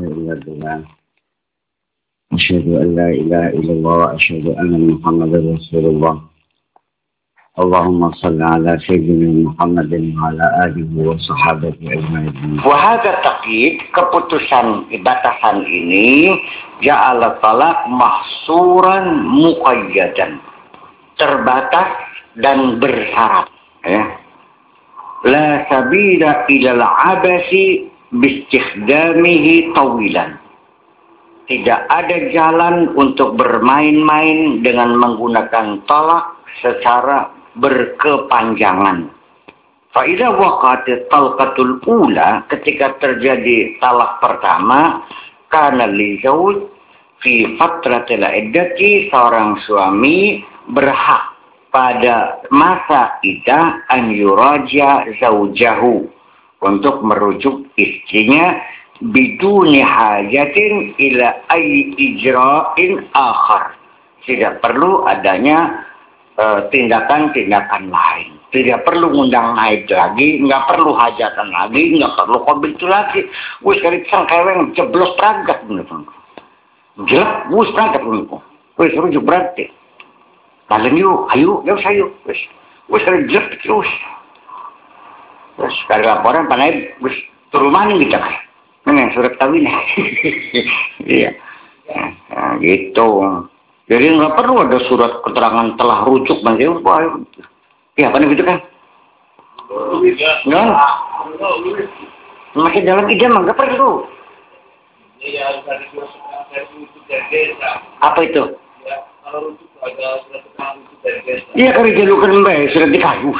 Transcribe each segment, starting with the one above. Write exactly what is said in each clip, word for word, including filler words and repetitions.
إلا بالله أشهد أن لا إله إلا الله وأشهد أن محمدا رسول الله اللهم صل على سيدنا محمد وعلى آله وصحابته أجمعين. Wahada taqyid, keputusan batasan ini ja'ala talaq mahsuran muqayyadan, terbatas dan bersyarat, ya. La sabila ilal abasi bistikhdamihi tawilan. Tidak ada jalan untuk bermain-main dengan menggunakan talak secara berkepanjangan. Fa'idha waqatit talqatul ula, ketika terjadi talak pertama, kana li zawj fi fatratil iddati, seorang suami berhak pada masa iddah an yuraja zaujahu, untuk merujuk istrinya biduni hajatin ila ay ijra'in akhar. Tidak perlu adanya tindakan-tindakan uh, lain. Tidak perlu ngundang naik lagi, nggak perlu hajatan lagi, nggak perlu kobil itu lagi. Wis kali sangkeweng jeblos pragat bener bener. Jelek, wis pragat bener. Wis rujuk berarti. Kalian yuk, ayo, yuk sayo. Wis, wis kali jelek terus. Terus kali laporan panai, wis turun mana kita kan? Ini surat kawin. Iya, nah, gitu. Jadi nggak perlu ada surat keterangan telah rujuk masih apa? Ya, apa gitu kan? Nggak. Masih dalam idam nggak perlu. Apa itu? Iya, kalau dijalukan mbak surat dikasih.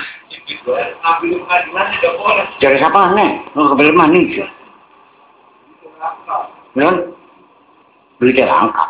Dari siapa nih? Nggak boleh manis. Nggak. Beli terangkat.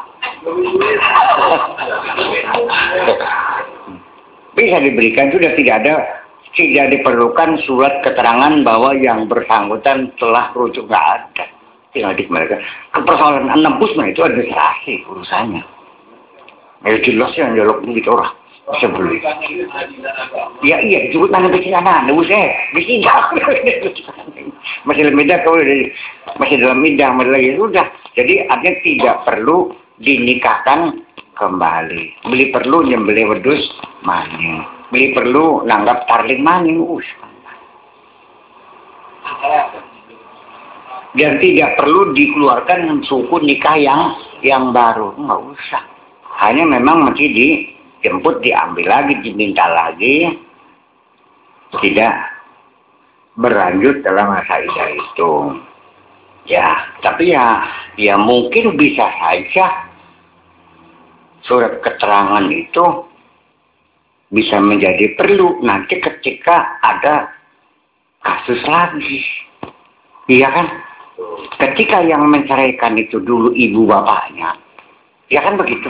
Bisa diberikan, sudah tidak ada, tidak diperlukan surat keterangan bahwa yang bersangkutan telah rujuk, nggak ada. Tinggal di mereka. Kepersoalan enam busman itu administrasi urusannya. Ya jelas yang jaluk gitu orang bisa beli. Ya iya, disebut mana bisinan, nggak usah, bisinan. Masih dalam midah kalau masih dalam midah, lagi sudah. Jadi artinya tidak perlu dinikahkan kembali. Beli perlu nyembeli wedus maning. Beli perlu nanggap tarling maning. Us. Dan tidak perlu dikeluarkan suku nikah yang yang baru. Nggak usah. Hanya memang mesti dijemput, diambil lagi, diminta lagi. Tidak berlanjut dalam masa iddah itu. Ya, tapi ya, ya mungkin bisa saja surat keterangan itu bisa menjadi perlu nanti ketika ada kasus lagi. Iya kan? Ketika yang menceraikan itu dulu ibu bapaknya, ya kan begitu.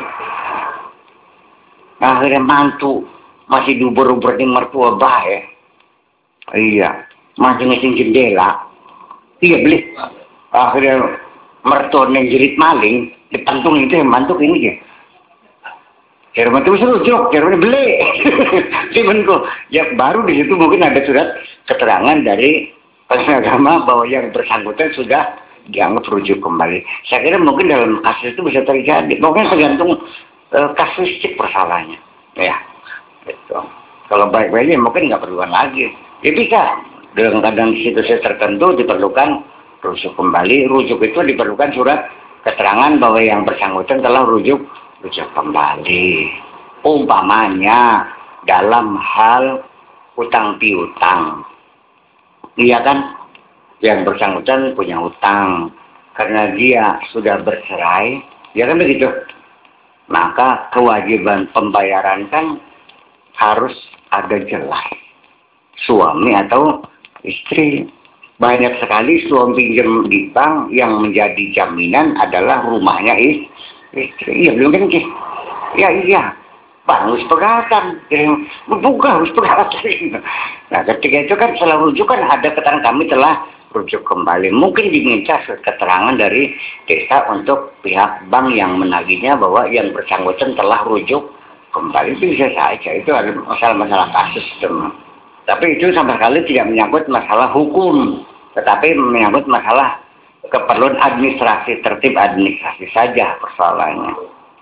Akhirnya mantu masih diuber-uber di mertua bae. Iya, masih ngesin jendela. Iya beli. Akhirnya mertua nengjerit maling, dipantung itu yang mantuk ini ya. Jerman itu serujuk, Jerman beli. Cuman ya baru di situ mungkin ada surat keterangan dari agama bahwa yang bersangkutan sudah dianggap rujuk kembali. Saya kira mungkin dalam kasus itu bisa terjadi. Mungkin tergantung uh, kasus cik persalahnya. Ya, gitu. Kalau baik-baiknya mungkin nggak perluan lagi. Ya bisa. Dalam keadaan situasi tertentu diperlukan rujuk kembali. Rujuk itu diperlukan surat keterangan bahwa yang bersangkutan telah rujuk rujuk kembali. Umpamanya dalam hal utang piutang, iya kan, yang bersangkutan punya utang karena dia sudah bercerai, ya kan begitu. Maka kewajiban pembayaran kan harus ada jelas, suami atau istri. Banyak sekali suami pinjam di bank yang menjadi jaminan adalah rumahnya istri. Iya belum kan? Ya iya. Pak harus pegatan, membuka harus pegatan. Nah ketika itu kan setelah rujuk kan ada keterangan kami telah rujuk kembali. Mungkin diminta keterangan dari desa untuk pihak bank yang menagihnya bahwa yang bersangkutan telah rujuk kembali. Itu bisa saja, itu ada masalah-masalah kasus teman. Tapi itu sama sekali tidak menyangkut masalah hukum, tetapi menyangkut masalah keperluan administrasi, tertib administrasi saja persoalannya.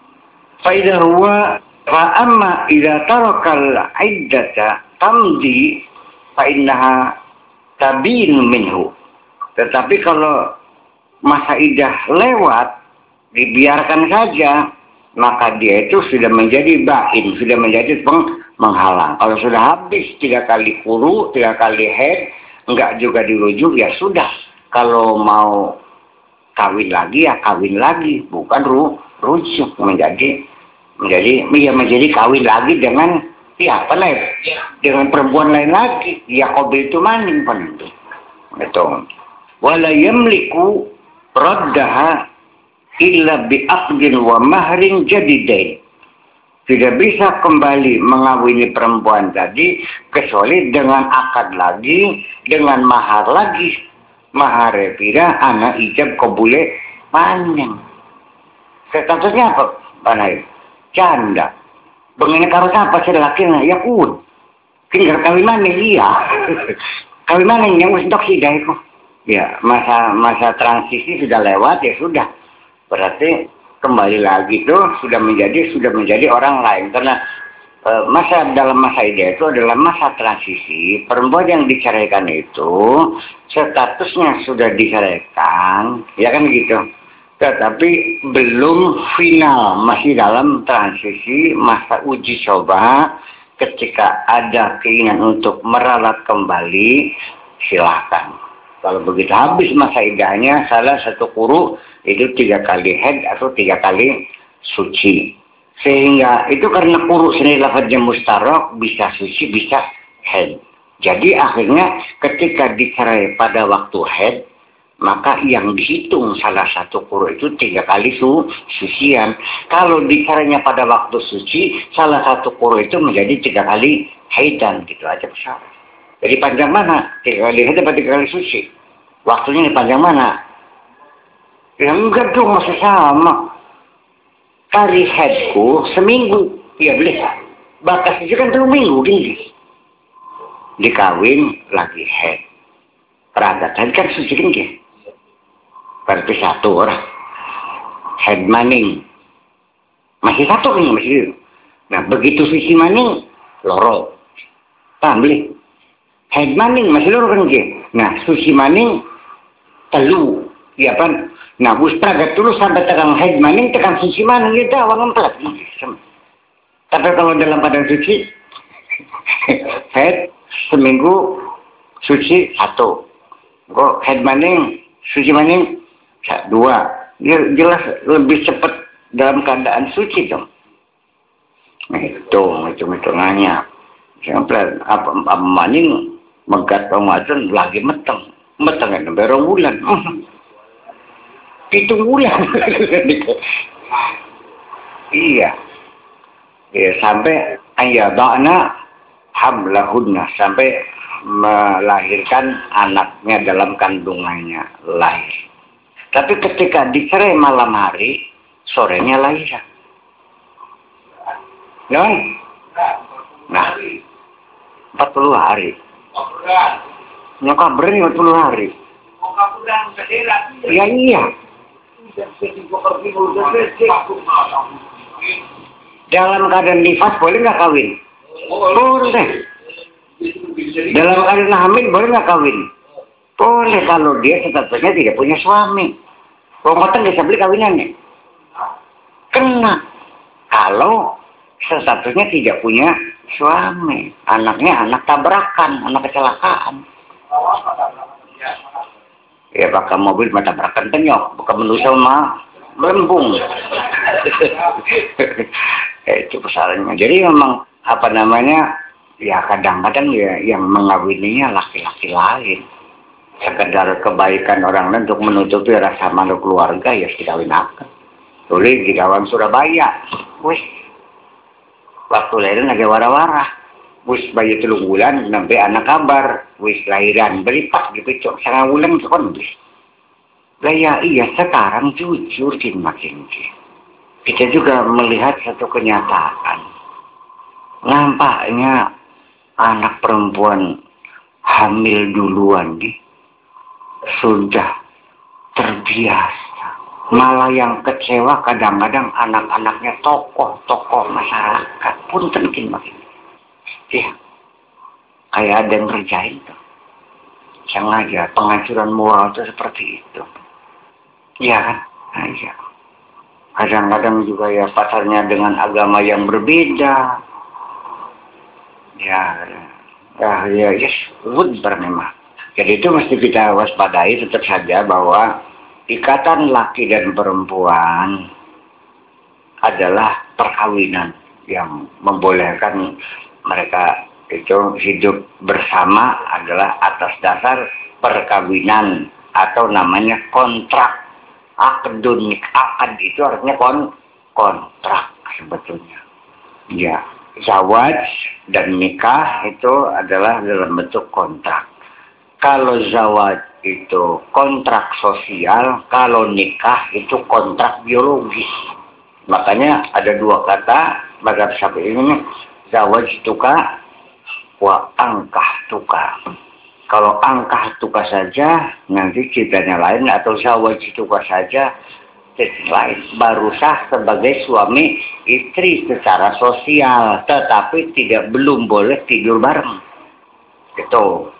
Faidah huwa fa'amma idza tarakal iddata tamdi fa innaha tabin minhu. Tetapi kalau masa idah lewat dibiarkan saja, maka dia itu sudah menjadi bain, sudah menjadi peng menghalang. Kalau sudah habis tiga kali kuru, tiga kali head, enggak juga dirujuk, ya sudah. Kalau mau kawin lagi ya kawin lagi, bukan ru, rujuk menjadi menjadi ya menjadi kawin lagi dengan siapa lain, dengan perempuan lain lagi. Ya kobe itu maning pun itu. Wala yamliku raddaha illa bi'aqdin wa mahrin jadidain. Tidak bisa kembali mengawini perempuan tadi kecuali dengan akad lagi, dengan mahar lagi. Mahar pira anak ijab kabule maning. Statusnya apa? Panai canda. Begini karo apa sih laki-laki ya kun. Tinggal kawin maning iya. Kawin maning yang untuk sidah itu. Ya, masa masa transisi sudah lewat ya sudah. Berarti kembali lagi itu sudah menjadi sudah menjadi orang lain, karena e, masa dalam masa ida itu adalah masa transisi. Perempuan yang diceraikan itu statusnya sudah diceraikan, ya kan gitu. Tetapi belum final, masih dalam transisi masa uji coba. Ketika ada keinginan untuk meralat kembali, silakan. Kalau begitu habis masa idahnya, salah satu kuru itu tiga kali head atau tiga kali suci. Sehingga itu karena kuru sendiri lafadznya mustarok, bisa suci, bisa head. Jadi akhirnya ketika dicerai pada waktu head, maka yang dihitung salah satu kuru itu tiga kali su, sucian. Kalau dicerainya pada waktu suci, salah satu kuru itu menjadi tiga kali haidan, gitu aja besar. Jadi panjang mana? Tiga kali head atau tiga kali suci? Waktunya ini panjang mana? Ya enggak dong, masih sama. Kali headku seminggu, ya boleh. Bakas itu kan dua minggu tinggi. Dikawin lagi head. Peradat head kan suci tinggi. Berarti satu orang. Head maning. Masih satu kan masih. Nah begitu suci maning, loro. Paham boleh? Head maning masih loro kan ke? Nah suci maning telu. Ya kan? Nah, bus pragat dulu sampai tekan head maning, tekan suci maning itu awal empat. Tapi kalau dalam badan suci, head seminggu suci satu. Kok head maning, suci maning dua. Dia jelas lebih cepat dalam keadaan suci dong. Itu, hitung-hitungannya. Sampai apa, apa maning megat Ramadan lagi meteng. Meteng kan berong bulan. Itu bulan. Iya. Ya, sampai ayadana hamlahunna, sampai melahirkan anaknya dalam kandungannya lahir. Tapi ketika dicerai malam hari, sorenya lahir. Nah, nah, empat puluh hari. Nyokap berani empat puluh hari. Ya iya. Dalam keadaan nifas boleh nggak kawin? Boleh. Dalam keadaan hamil boleh nggak kawin? Boleh kalau dia statusnya tidak punya suami. Pengotong bisa beli kawinannya. Kena. Kalau statusnya tidak punya suami, anaknya anak tabrakan, anak kecelakaan. Ya pakai mobil mata tabrakan penyok, bukan manusia mah melembung. Ya, itu persoalannya. Jadi memang apa namanya, ya kadang-kadang ya yang mengawininya laki-laki lain. Sekedar kebaikan orang lain untuk menutupi rasa malu keluarga, ya dikawinakan. Tulis di kawan Surabaya, wih, waktu lahiran lagi wara-wara. Wis bayi telung bulan, sampai anak kabar, wis lahiran, beripak gitu, cok, setengah bulan itu kan wis. Lah ya iya, sekarang jujur din makin kita juga melihat satu kenyataan. Nampaknya anak perempuan hamil duluan nih, sudah terbiasa. Malah yang kecewa kadang-kadang anak-anaknya tokoh-tokoh masyarakat. Punten mungkin begini. Iya. Kayak ada yang ngerjain tuh. Sengaja penghancuran moral itu seperti itu. Iya kan? Nah, iya. Kadang-kadang juga ya pasarnya dengan agama yang berbeda. Ya, ya, ya, yes, wood memang. Jadi itu mesti kita waspadai tetap saja bahwa ikatan laki dan perempuan adalah perkawinan yang membolehkan mereka itu hidup bersama adalah atas dasar perkawinan atau namanya kontrak. Akdun, akad itu artinya kon, kontrak sebetulnya. Ya, zawaj dan nikah itu adalah dalam bentuk kontrak. Kalau zawaj itu kontrak sosial, kalau nikah itu kontrak biologis. Makanya ada dua kata mazhab Syafi'i ini, zawaj tuka wa angkah tuka. Kalau angkah tuka saja, nanti ceritanya lain, atau zawaj tuka saja, ceritanya lain. Baru sah sebagai suami istri secara sosial, tetapi tidak belum boleh tidur bareng. Itu.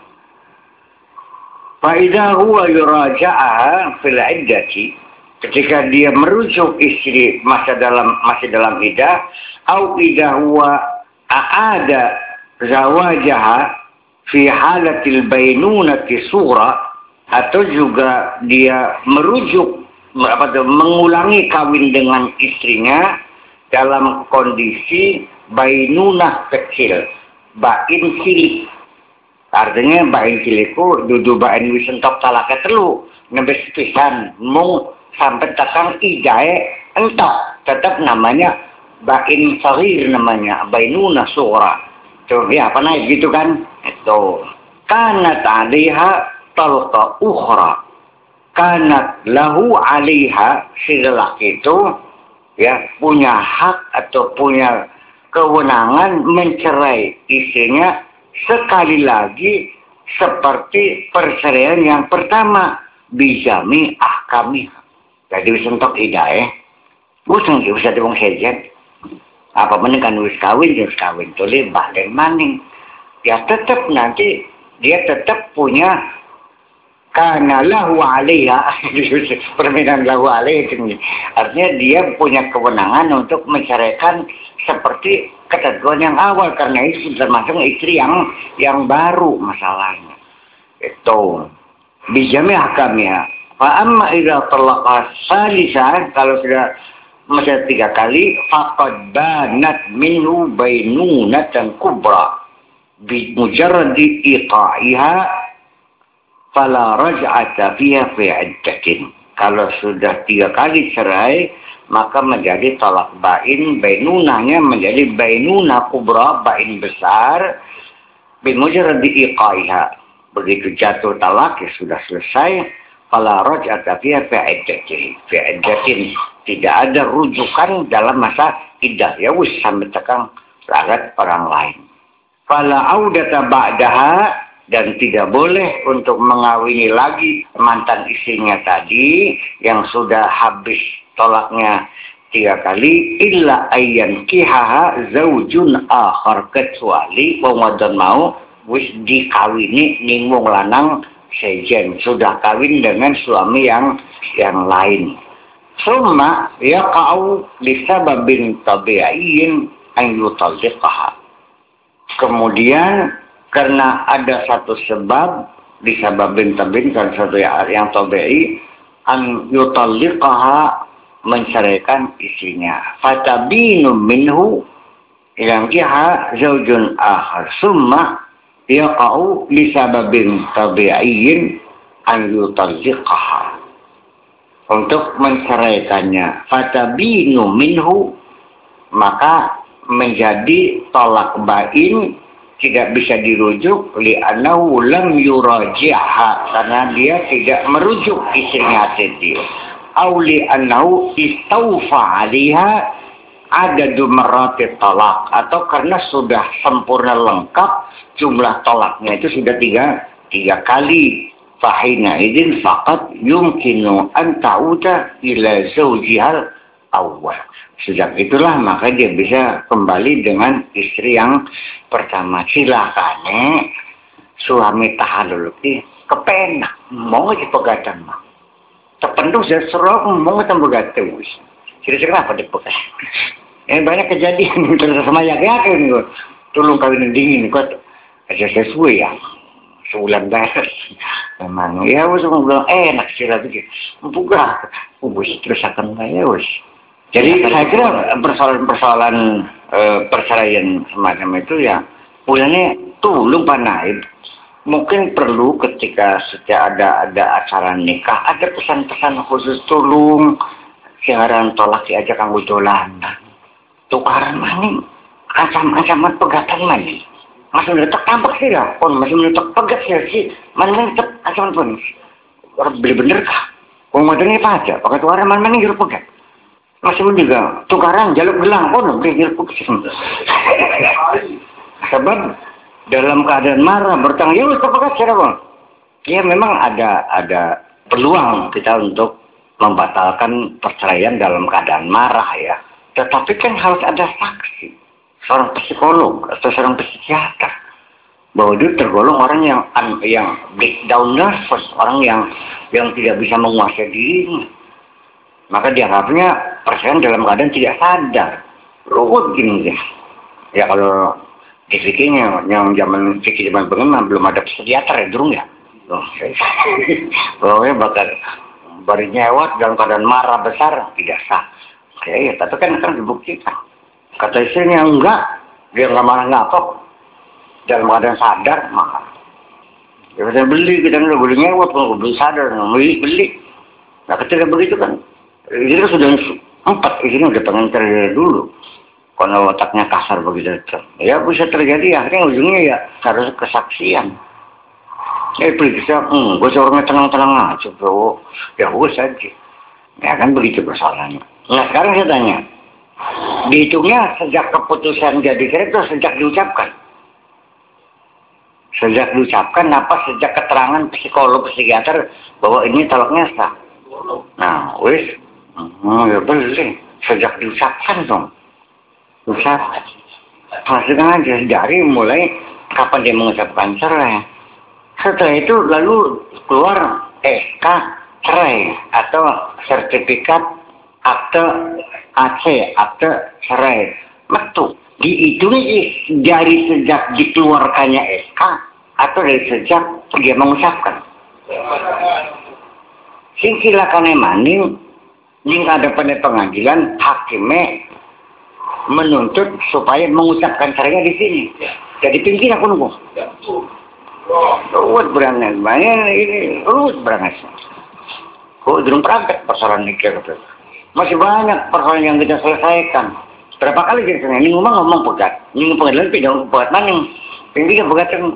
Fa'idha huwa yuraja'a fil iddati, ketika dia merujuk istri masa dalam masih dalam iddah, au idha huwa a'ada zawajaha fi halatil bainunati sura, atau juga dia merujuk apa itu, mengulangi kawin dengan istrinya dalam kondisi bainunah kecil, bain cilik. Artinya bain cilikku dudu bain wis entok talake telu nebes pisan mung sampai takang ijae entok, tetap namanya bain saghir, namanya bainunah sura. Tuh ya apa naik gitu kan? Itu kanat alaiha talqa ukhra, kanat lahu alaiha, si lelaki itu ya punya hak atau punya kewenangan mencerai istrinya sekali lagi seperti perceraian yang pertama, bijami ahkami. Jadi wis entok idae wis bisa diwong sejen apa meneh kan wis kawin wis kawin tole balik maning, ya tetap nanti dia tetap punya karena lahu alaiha permainan lahu alaiha, artinya dia punya kewenangan untuk menceraikan seperti ketentuan yang awal, karena itu termasuk istri yang yang baru masalahnya. Itu bijami ahkamnya. Fa amma idza talaqa salisan, kalau sudah masih tiga kali, faqad banat minhu bainunatan kubra bi mujarradi iqa'iha fala raj'ata fiha fi iddatin. Kalau sudah tiga kali cerai, maka menjadi talak bain, bainunahnya menjadi bainunah kubra, bain besar, bi mujarradi iqa'iha. Begitu jatuh talak ya sudah selesai, fala raj'ata fiha fi iddatin. Fi iddatin tidak ada rujukan dalam masa iddah, ya wis sampai tekang larat orang lain. Fala audata ba'daha, dan tidak boleh untuk mengawini lagi mantan istrinya tadi yang sudah habis tolaknya tiga kali, illa ayyan kihaha zaujun akhar, kecuali wong wadon mau wis dikawini ning wong lanang sejen, sudah kawin dengan suami yang yang lain. Summa yaqa'u lisababin tabi'iyyin an yutalliqaha. Kemudian karena ada satu sebab disababin tabi'in, kan satu yang tabi'i, an yutalliqaha, menceraikan istrinya. Fatabinu minhu ilam kiha zaujun akhar. Summa yaqa'u lisababin tabi'iyyin an yutalliqaha, untuk menceraikannya. Fatabinu minhu, maka menjadi tolak bain, tidak bisa dirujuk, li'annahu lam yuraji'ha, karena dia tidak merujuk istrinya tadi. Au li'annahu istawfa 'alaiha adadu marratit talak, atau karena sudah sempurna lengkap jumlah tolaknya itu sudah tiga tiga kali. fahina idin faqat yumkinu an ta'uda ila zawjihal awal. Sejak itulah maka dia bisa kembali dengan istri yang pertama. Silakan suami tahalul ki kepenak mau dipegatan mah. Terpenuh sesuatu mau tembegateu. Kira-kira apa dipegat? Eh banyak kejadian terus sama ya kayak nih. Tolong kawin dingin kok aja sesuai ya. Sebulan beres memang ya wes bilang eh enak sih lagi buka ubus terus akan kaya wes jadi saya kira persoalan-persoalan e, perceraian semacam itu ya mulanya tuh lupa naib mungkin perlu ketika setiap ada ada acara nikah ada pesan-pesan khusus tolong siaran tolak aja kang udolan tukaran maning ancaman pegatan maning masih meletak tampak sih lah, pun masih meletak pegat sih sih, mana meletak asal pun, orang beli bener kah? Kau modelnya apa aja, pakai tuaran mana mana jeruk pegat, masih menjaga tukaran jaluk gelang pun beli jeruk pegat. Sebab dalam keadaan marah bertanggung jawab pegat siapa? Ya memang ada ada peluang kita untuk membatalkan perceraian dalam keadaan marah ya, tetapi kan harus ada saksi. Seorang psikolog atau seorang psikiater bahwa dia tergolong orang yang yang breakdown nervous, orang yang yang tidak bisa menguasai dirinya. Maka dianggapnya perceraian dalam keadaan tidak sadar, ruwet gini ya. Ya kalau di fikirnya yang zaman fikir zaman bagaimana belum ada psikiater ya dulu ya. Oh, pokoknya bakal baru nyewat dalam keadaan marah besar tidak sah. Ya, ya tapi kan kan dibuktikan. Kata istrinya enggak, dia nggak marah ngapok, dalam keadaan sadar marah. Ya kita beli, kita nggak boleh nyewot, kalau beli sadar, beli beli. Nah ketika begitu kan, itu sudah empat, isinya udah pengen terjadi dulu. Kalau otaknya kasar begitu, ya bisa terjadi. Akhirnya ujungnya ya harus kesaksian. Ya periksa, hmm, gue seorangnya tenang-tenang aja, bro. Ya gue saja. Ya kan begitu persoalannya. Nah sekarang saya tanya. Dihitungnya sejak keputusan jadi cerai itu sejak diucapkan. Sejak diucapkan apa sejak keterangan psikolog psikiater bahwa ini tolaknya sah. Nah, wis, oh, ya boleh. Sejak diucapkan dong. Ucapkan. Maksudnya aja dari mulai kapan dia mengucapkan cerai. Setelah itu lalu keluar S K cerai atau sertifikat akte A C, akte cerai. Metu. Dihitung dari sejak dikeluarkannya S K atau dari sejak dia mengucapkan. Sing silakan maning, ning ada pada pengadilan hakimnya menuntut supaya mengucapkan cerainya di sini. Jadi pimpinan aku nunggu. Ruwet berangan, banyak ini ruwet berangan. Kok belum praktek persoalan nikah gitu. Masih banyak persoalan yang kita selesaikan. Berapa kali jadi sana? Ini ngomong ngomong pegat. Ini pengadilan tidak pegat mana? Pimpinan pegat kan?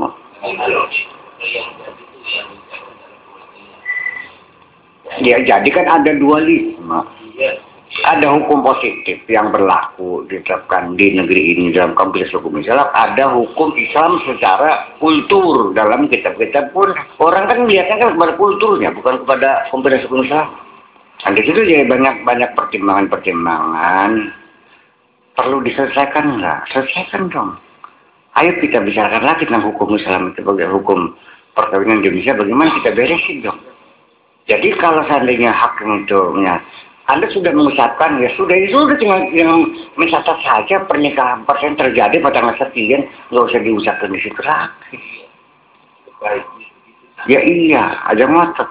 Ya jadi kan ada dualisme. Ada hukum positif yang berlaku diterapkan di negeri ini dalam kompleks hukum Islam. Ada hukum Islam secara kultur dalam kitab-kitab pun. Orang kan melihatnya kan kepada kulturnya, bukan kepada kompleks hukum Islam. Dan di situ jadi banyak-banyak pertimbangan-pertimbangan. Perlu diselesaikan enggak? Selesaikan dong. Ayo kita bicarakan lagi tentang hukum Islam itu sebagai hukum perkawinan di Indonesia. Bagaimana kita beresin dong? Jadi kalau seandainya hakim itu, ya, Anda sudah mengucapkan, ya sudah, itu sudah tinggal, tinggal mencatat saja pernikahan persen terjadi pada masa sekian, nggak usah diucapkan di situ lagi. Ya iya, aja ngotot.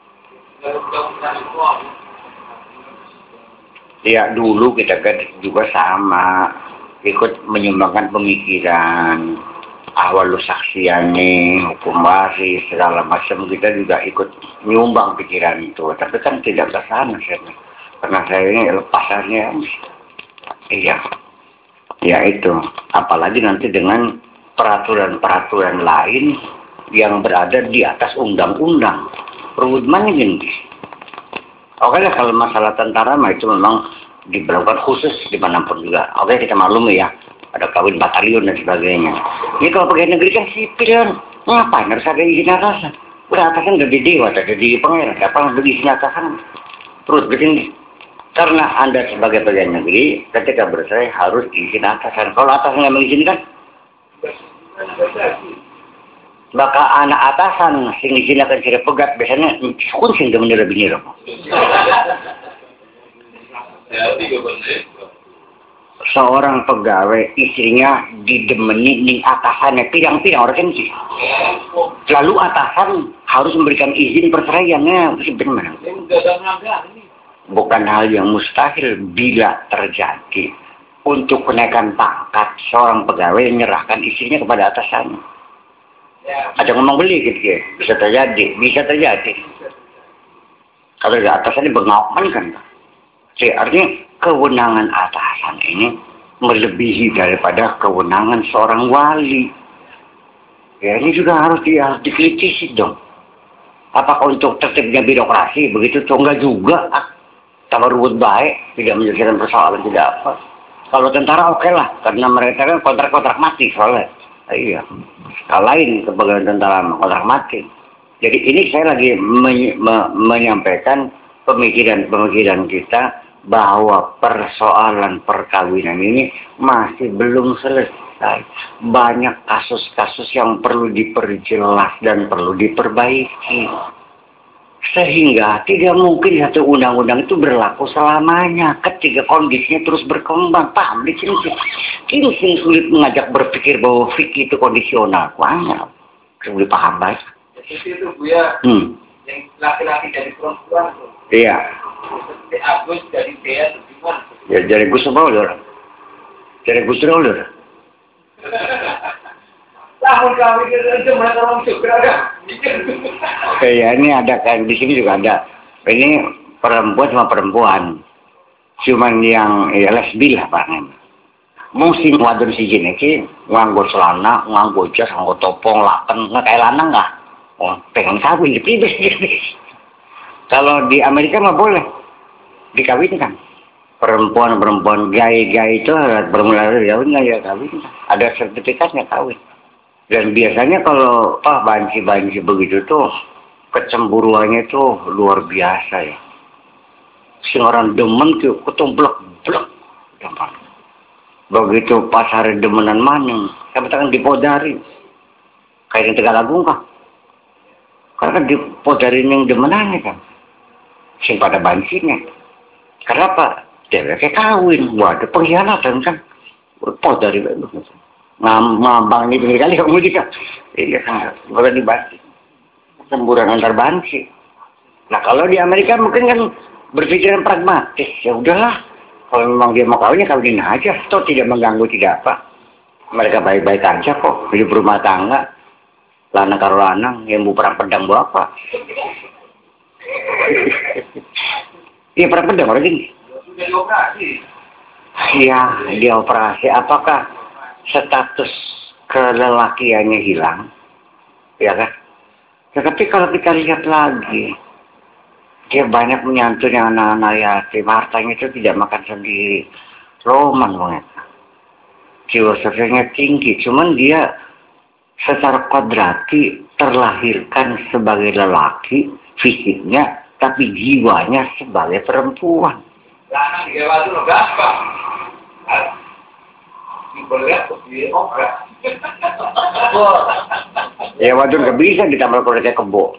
Ya dulu kita kan juga sama ikut menyumbangkan pemikiran awal saksiannya hukum waris segala macam, kita juga ikut menyumbang pikiran itu, tapi kan tidak ke sana karena saya ini lepasannya. Iya ya itu, apalagi nanti dengan peraturan-peraturan lain yang berada di atas undang-undang. Ruwet mana gini. Oke lah, kalau masalah tentara mah itu memang diberlakukan khusus dimanapun juga. Oke kita maklumi ya, ada kawin batalion dan sebagainya. Ini kalau pegawai negeri kan sipil kan, ngapain harus ada izin atasan? Udah atasan udah di dewa, udah di pangeran, apa udah di atasan terus begini. Karena Anda sebagai pegawai negeri, ketika bercerai harus diizin atasan. Kalau atasan nggak mengizinkan, maka anak atasan sing izin akan tidak pegat biasanya kun sing demen lebih niro. Seorang pegawai istrinya didemeni ning atasannya pirang-pirang orang sih. Lalu atasan harus memberikan izin perceraiannya sebenarnya. Bukan hal yang mustahil bila terjadi. Untuk kenaikan pangkat seorang pegawai menyerahkan istrinya kepada atasannya. Ada ngomong beli gitu ya, bisa terjadi, bisa terjadi. Kalau di atasannya bengaukan kan, jadi artinya kewenangan atasan ini melebihi daripada kewenangan seorang wali. Ya ini juga harus, di, harus dikritisi dong. Apakah untuk tertibnya birokrasi begitu? Enggak juga. Tambah ruwet baik, tidak menyelesaikan persoalan, tidak apa. Kalau tentara oke okay lah, karena mereka kan kontrak-kontrak mati soalnya. Iya, lain kepegawaian tentara kontrak mati. Jadi ini saya lagi menye me menyampaikan pemikiran-pemikiran kita bahwa persoalan perkawinan ini masih belum selesai. Banyak kasus-kasus yang perlu diperjelas dan perlu diperbaiki. Sehingga tidak mungkin satu undang-undang itu berlaku selamanya ketika kondisinya terus berkembang. Paham di sini sih. Ini sih sulit mengajak berpikir bahwa fikih itu kondisional. Wah, sulit paham baik. Itu Bu ya, hmm. yang laki-laki dari perempuan tuh. Iya. Seperti Agus dari Bea atau gimana? Ya dari Gus apa udah? Dari Gus udah. Tahun kami itu mereka orang juga kan? Oke ya, ini ada kan di sini juga ada. Ini perempuan sama perempuan. Cuman yang ya lesbi lah Pak. Musim wadon si jin iki nganggo celana, nganggo jas, nganggo topong, laken, nggak kayak lanang nggak? Oh, pengen kawin di pribes. Kalau di Amerika mah boleh dikawinkan. Perempuan-perempuan gay-gay itu bermula dari kawin nggak ya kawin. Ada sertifikatnya kawin. Dan biasanya kalau ah banci-banci begitu tuh kecemburuannya tuh luar biasa ya. Si orang demen tuh ketumblek-blek. Begitu pas hari demenan maning, saya katakan dipodari. Kayak yang Tegalagung kah? Karena kan dipodari yang demenannya kan. Sing pada bancinya. Kenapa? Dia kayak kawin. Waduh pengkhianatan kan. Podari begitu. Ngambang ini pinggir kali kamu juga. Iya kan, boleh dibahas. Semburan antar banci. Nah kalau di Amerika mungkin kan berpikiran pragmatis. Ya udahlah, kalau memang dia mau kawin ya kawinin aja. Toh tidak mengganggu tidak apa. Mereka baik-baik aja kok. Hidup rumah tangga. Lanang karo lanang, yang bu perang pedang bu apa? Iya perang pedang orang ini. Sudah dioperasi. Iya dia operasi. Apakah status kelelakiannya hilang, ya kan? Tetapi kalau kita lihat lagi, dia banyak menyantuni anak-anak yatim, hartanya itu tidak makan sendiri, roman banget. Jiwa sosialnya tinggi, cuman dia secara kodrati terlahirkan sebagai lelaki, fisiknya, tapi jiwanya sebagai perempuan. Lanang di Jawa itu gampang. Ya waduh nggak bisa ditambah kulit kebo.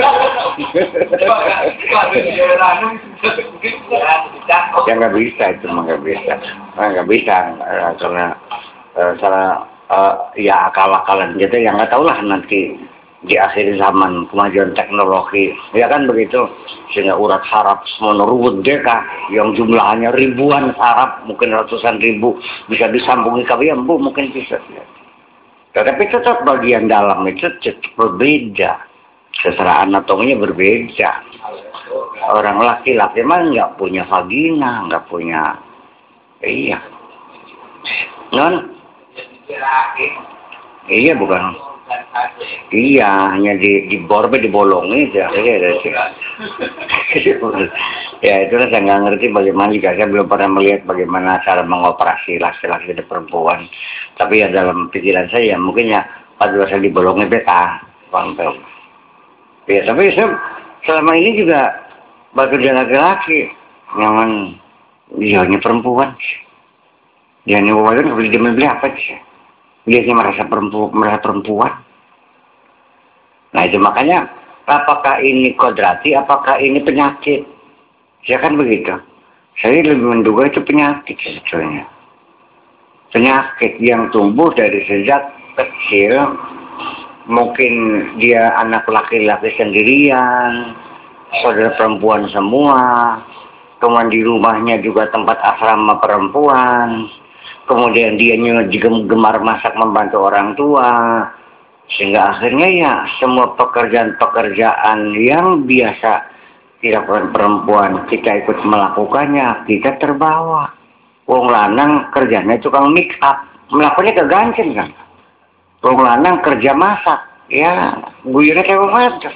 Ya nggak bisa itu mah nggak bisa, nggak bisa karena cara ya akal-akalan gitu yang nggak tahu lah nanti di akhir zaman kemajuan teknologi ya kan begitu sehingga urat saraf menurut deka yang jumlahnya ribuan saraf mungkin ratusan ribu bisa disambungi kawin bu mungkin bisa tetapi tetap bagian dalam itu tetap berbeda secara anatominya berbeda. Orang laki-laki mah nggak punya vagina nggak punya iya non iya bukan. Iya, hanya di di borbe dibolongin aja. Ya itulah saya nggak ngerti bagaimana juga saya belum pernah melihat bagaimana cara mengoperasi laki-laki dan perempuan. Tapi ya dalam pikiran saya mungkin ya pada saya dibolongin beta, bang Ya tapi saya selama ini juga bekerja laki-laki, nyaman dia hanya perempuan. Dia hanya wawasan kalau dia beli apa sih? Dia hanya merasa perempuan, merasa perempuan. Nah itu makanya apakah ini kodrati, apakah ini penyakit? Ya kan begitu. Saya lebih menduga itu penyakit sebetulnya. Penyakit yang tumbuh dari sejak kecil. Mungkin dia anak laki-laki sendirian, saudara perempuan semua, kemudian di rumahnya juga tempat asrama perempuan, kemudian dia juga gemar masak membantu orang tua, sehingga akhirnya ya semua pekerjaan-pekerjaan yang biasa dilakukan perempuan, kita ikut melakukannya, kita terbawa. Wong lanang kerjanya tukang make up, melakukannya keganjen kan. Wong lanang kerja masak, ya guyurnya kayak wajar.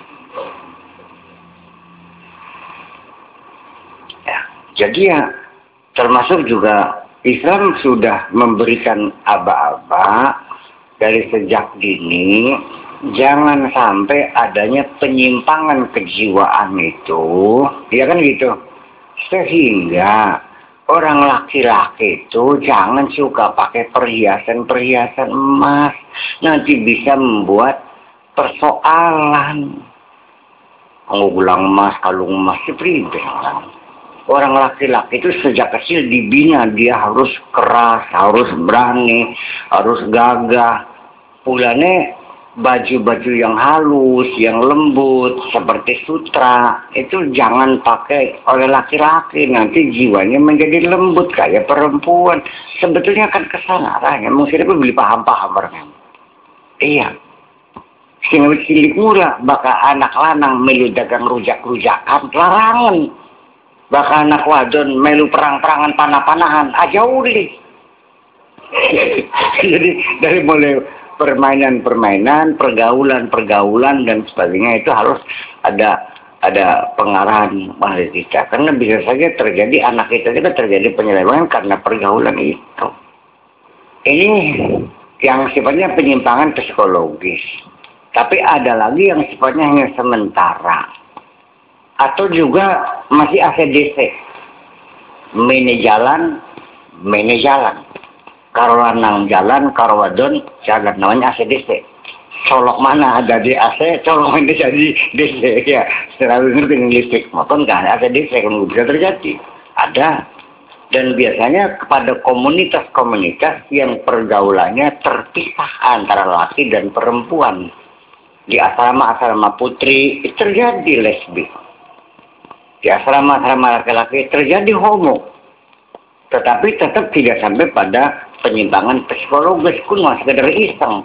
Ya, jadi ya termasuk juga Islam sudah memberikan aba-aba dari sejak dini, jangan sampai adanya penyimpangan kejiwaan itu, ya kan gitu. Sehingga orang laki-laki itu jangan suka pakai perhiasan-perhiasan emas. Nanti bisa membuat persoalan. Ngulang emas, kalung emas, seperti orang laki-laki itu sejak kecil dibina. Dia harus keras, harus berani, harus gagah. Pulangnya baju-baju yang halus, yang lembut, seperti sutra, itu jangan pakai oleh laki-laki. Nanti jiwanya menjadi lembut kayak perempuan. Sebetulnya kan kesana arahnya. Mungkin aku beli paham-paham barangnya. Iya. Sehingga cilik mula, bakal anak lanang melu dagang rujak-rujakan, larangan. Bakal anak wadon melu perang-perangan panah-panahan, aja uli. Jadi dari mulai permainan-permainan, pergaulan-pergaulan dan sebagainya itu harus ada ada pengarahan oleh kita. Karena bisa saja terjadi anak kita juga terjadi penyelewengan karena pergaulan itu. Ini yang sifatnya penyimpangan psikologis. Tapi ada lagi yang sifatnya hanya sementara. Atau juga masih A C D C. Mene jalan, mene jalan. Karo lanang jalan, karo wadon jalan, namanya A C D C. Colok mana ada di A C, colok mana jadi D C ya. Selalu ngerti listrik, maupun kan A C D C kan bisa terjadi. Ada. Dan biasanya kepada komunitas-komunitas yang pergaulannya terpisah antara laki dan perempuan. Di asrama-asrama putri terjadi lesbi. Di asrama-asrama laki-laki terjadi homo. Tetapi tetap tidak sampai pada penyimpangan psikologis, kuno sekedar iseng.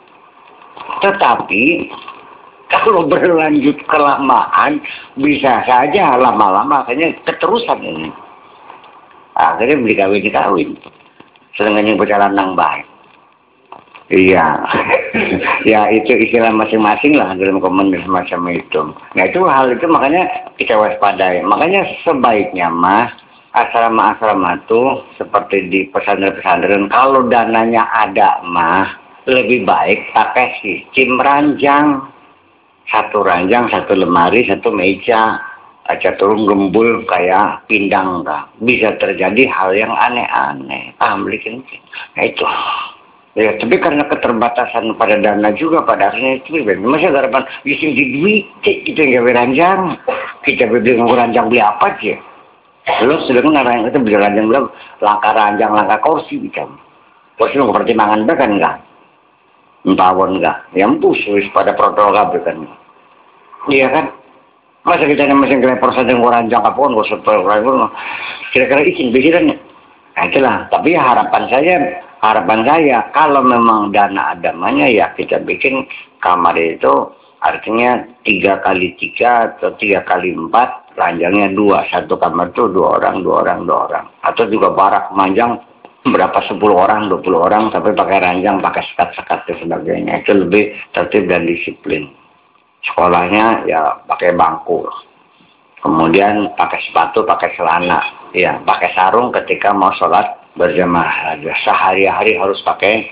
Tetapi kalau berlanjut kelamaan bisa saja lama-lama akhirnya keterusan ini. Akhirnya beli kawin-kawin. Sedangkan berjalan yang baik. Iya. Ya itu istilah masing-masing lah dalam komunitas macam itu. Nah itu hal itu makanya kita waspadai. Makanya sebaiknya mas asrama-asrama itu seperti di pesantren-pesantren, kalau dananya ada mah lebih baik pakai sistem ranjang. Satu ranjang, satu lemari, satu meja. Aja turun gembul kayak pindang kah. Bisa terjadi hal yang aneh-aneh. Paham bikin? Nah itu. Ya, tapi karena keterbatasan pada dana juga pada akhirnya itu masa garapan bisa di duit kita nggak beranjang. Kita beli ranjang beli apa sih? Lo sedang narang itu beli ranjang belum langkah ranjang langkah kursi bisa. Kursi nggak pertimbangan bahkan enggak. Empawon enggak. Yang pusus pada protokol kabel kan. Iya kan? Masa kita yang mesin kena persen yang ranjang apapun nggak seperti ranjang. Kira-kira izin bikirannya. Nah itulah. Tapi harapan saya Harapan saya, kalau memang dana adamanya ya kita bikin kamar itu artinya tiga kali tiga atau tiga kali empat, ranjangnya dua. Satu kamar itu dua orang, dua orang, dua orang. Atau juga barak manjang berapa sepuluh orang, dua puluh orang, tapi pakai ranjang, pakai sekat-sekat dan sebagainya. Itu lebih tertib dan disiplin. Sekolahnya ya pakai bangku. Kemudian pakai sepatu, pakai celana. Ya, pakai sarung ketika mau sholat berjamaah aja. Sehari-hari harus pakai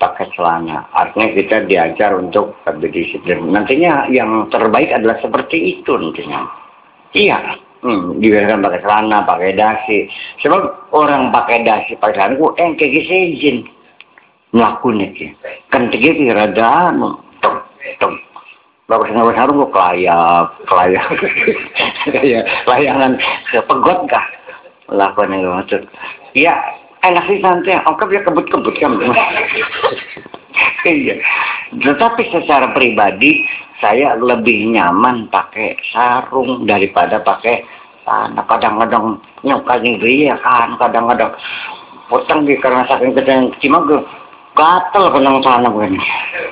pakai celana. Artinya kita diajar untuk lebih disiplin. Nantinya yang terbaik adalah seperti itu nantinya. Iya, hmm, dibiarkan pakai celana, pakai dasi. Sebab orang pakai dasi, pakai celana, ku engke izin melakukan itu. Kan tiga rada, tung, tung. Bagus nggak sarung kok kelayak, kelayak, kayak layangan sepegot kah? Lakukan yang maksud. Ya, enak sih santai. Ongkap ya kebut-kebut kan. Iya. Tetapi secara pribadi saya lebih nyaman pakai sarung daripada pakai celana. Kadang-kadang nyokanya dia kan, kadang-kadang potong di karena saking kecil cuma gue gatel kena celana begini.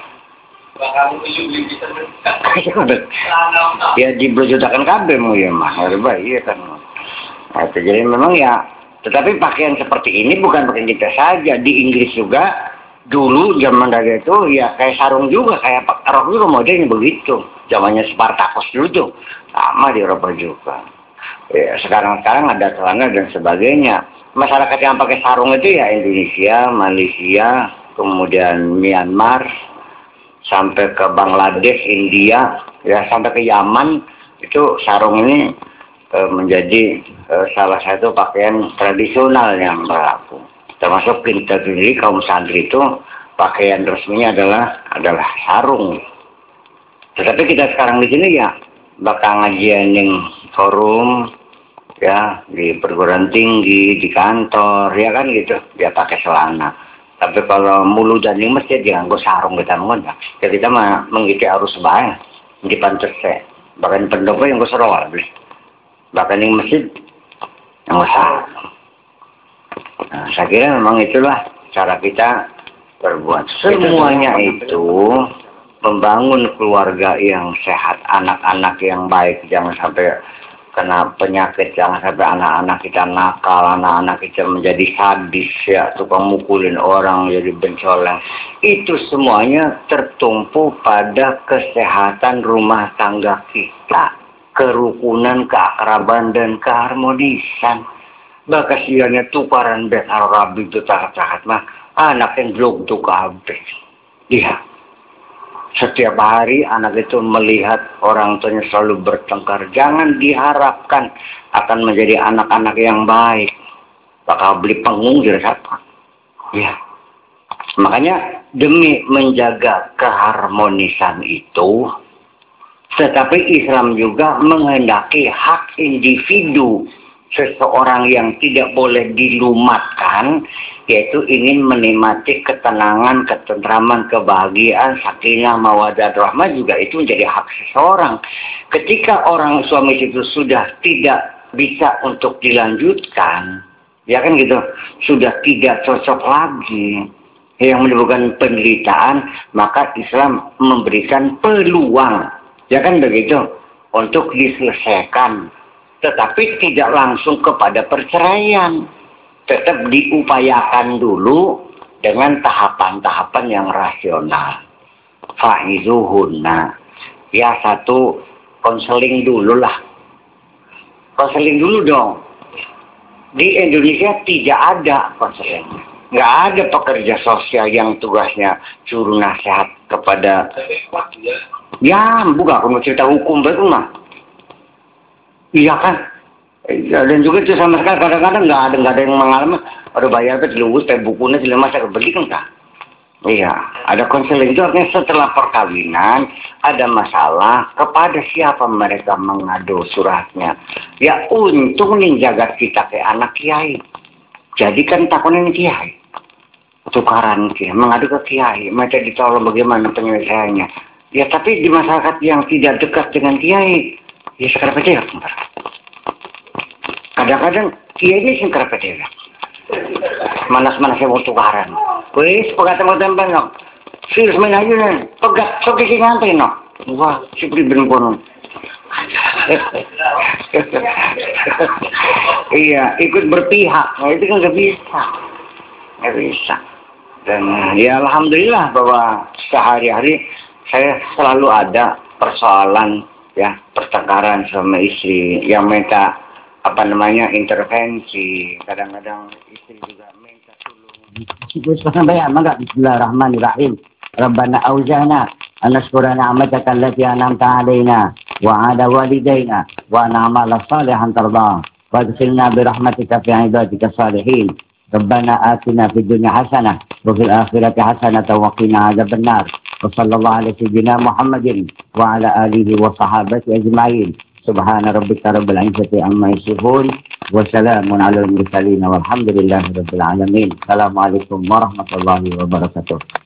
Ya dibelujutakan kabel mau ya mah, iya kan. Nah, jadi memang ya, tetapi pakaian seperti ini bukan pakaian kita saja. Di Inggris juga dulu zaman dari itu ya kayak sarung juga, kayak rok juga modelnya begitu. Zamannya Spartacus dulu tuh sama di Eropa juga. Ya, sekarang-sekarang ada celana dan sebagainya. Masyarakat yang pakai sarung itu ya Indonesia, Malaysia, kemudian Myanmar, sampai ke Bangladesh, India, ya sampai ke Yaman, itu sarung ini e, menjadi e, salah satu pakaian tradisional yang berlaku. Termasuk kita sendiri kaum santri itu pakaian resminya adalah adalah sarung. Tetapi kita sekarang di sini ya bakal ngajian yang forum, ya di perguruan tinggi, di kantor, ya kan gitu, dia pakai celana. Tapi kalau mulu dan di masjid jangan gue sarung kita mengondak. Ya kita mah mengikuti arus bae di pantas saya. Bahkan pendopo yang gue serowal beli. Bahkan di masjid yang gue sarung. Nah, saya kira memang itulah cara kita berbuat. Semuanya itu membangun keluarga yang sehat, anak-anak yang baik, jangan sampai kena penyakit, jangan sampai anak-anak kita nakal, anak-anak kita menjadi sadis, ya, tukang mukulin orang, jadi bencoleng. Itu semuanya tertumpu pada kesehatan rumah tangga kita, kerukunan, keakraban, dan keharmonisan. Bakasiannya tukaran ben Arabi itu takat-takat mah, anak yang belum tuh kabeh. Lihat. Setiap hari anak itu melihat orang tuanya selalu bertengkar. Jangan diharapkan akan menjadi anak-anak yang baik. Bakal beli panggung dari siapa? Ya. Makanya demi menjaga keharmonisan itu, tetapi Islam juga menghendaki hak individu seseorang yang tidak boleh dilumatkan, yaitu ingin menikmati ketenangan, ketentraman, kebahagiaan, sakinah, mawaddah, rahmah, juga itu menjadi hak seseorang. Ketika orang suami itu sudah tidak bisa untuk dilanjutkan, ya kan gitu, sudah tidak cocok lagi, yang menimbulkan penderitaan, maka Islam memberikan peluang, ya kan begitu, untuk diselesaikan. Tetapi tidak langsung kepada perceraian. Tetap diupayakan dulu dengan tahapan-tahapan yang rasional. Fa'izuhunna. Ya satu, konseling dulu lah. Konseling dulu dong. Di Indonesia tidak ada konseling. Nggak ada pekerja sosial yang tugasnya juru nasihat kepada... Ya, bukan aku mau cerita hukum betul mah. Iya kan, ya, dan juga itu sama sekali kadang-kadang nggak ada nggak ada yang mengalami. Ada bayar ke dilunggus, tapi bukunya tidak masa kebeli kan kak? Iya, ada konseling itu artinya setelah perkawinan ada masalah, kepada siapa mereka mengadu suratnya? Ya untung nih jagat kita kayak anak kiai, jadi kan takunin kiai, tukaran kiai, mengadu ke kiai, mereka ditolong bagaimana penyelesaiannya. Ya tapi di masyarakat yang tidak dekat dengan kiai, ya sekarang aja ya, kadang-kadang kiai ini sekarang aja ya. Manas-manas saya mau tukaran. Wis, pegat mau tempel no. Serius main aja nih. Pegat, sok kiki ngantai no. Wah, si pribadi kono. Iya, ikut berpihak. Nah, itu kan nggak bisa, nggak bisa. Dan ya alhamdulillah bahwa sehari-hari saya selalu ada persoalan, ya, pertengkaran sama istri yang minta apa namanya intervensi. Kadang-kadang istri juga minta tolong بسم الله الرحمن الرحيم. ربنا أوزعنا أن نشكر نعمتك التي أنعمت علينا وعلى والدينا وأن نعمل صالحا ترضاه وادخلنا برحمتك في عبادك الصالحين. ربنا آتنا في الدنيا حسنة وفي الآخرة حسنة وقنا عذاب النار. وصلى الله على سيدنا محمد وعلى آله وصحابته أجمعين. سبحان ربك رب العزة عما يصفون وسلام على المرسلين والحمد لله رب العالمين. السلام عليكم ورحمة الله وبركاته.